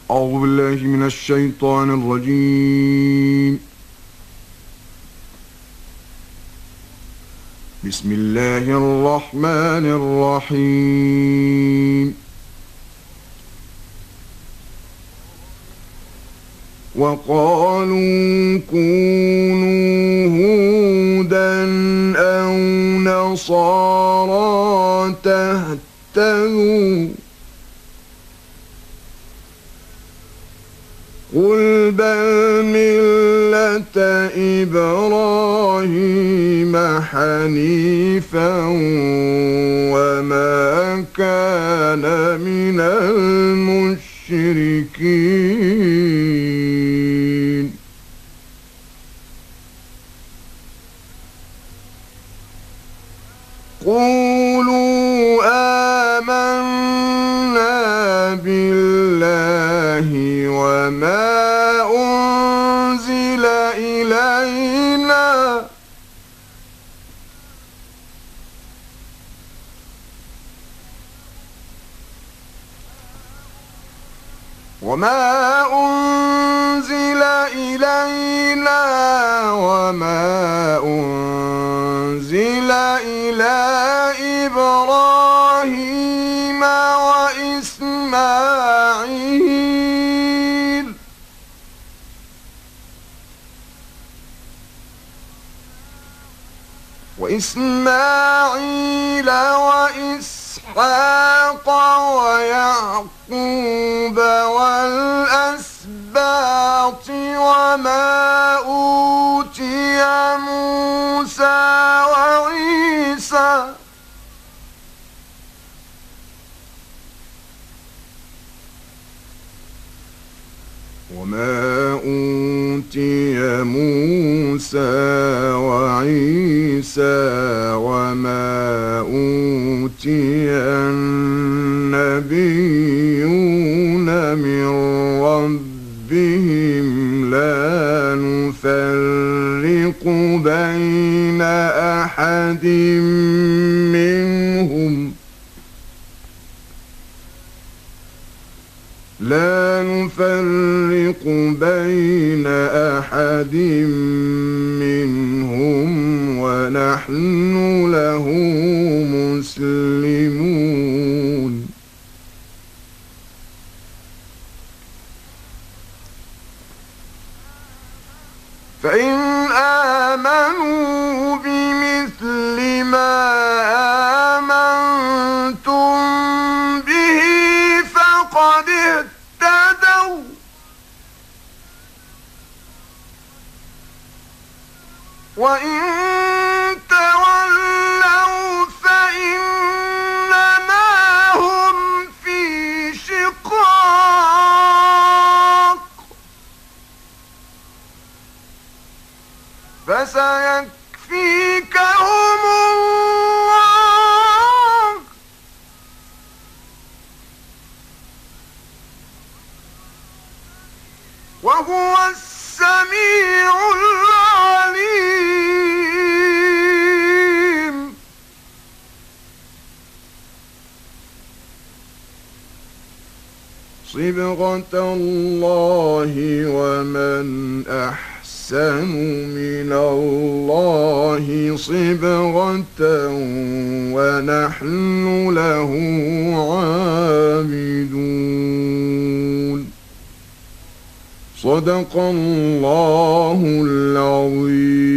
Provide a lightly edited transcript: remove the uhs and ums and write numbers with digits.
أعوذ بالله من الشيطان الرجيم. بسم الله الرحمن الرحيم. وقالوا كونوا هودا أو نصارى تهتدوا قل بل ملة إبراهيم حنيفا وما كان من المشركين. قولوا آمنا بالله وما أنزل إلينا وما أنزل إلى إبراهيم وإسماعيل وإسحاق ويعقوب والأسباط وما أوتي موسى وعيسى وما أوتي النبيون من ربهم لا نفرق بين أحد منهم ونحن له مسلمون. فإن آمنوا بمثل ما آمنتم به فقد اهتدوا وإن تولوا فإنما هم في شقاق فسيكفيكهم الله وهو السميع العليم. صبغة الله ومن أحسن من الله صبغة ونحن له عابدون. صدق الله العظيم.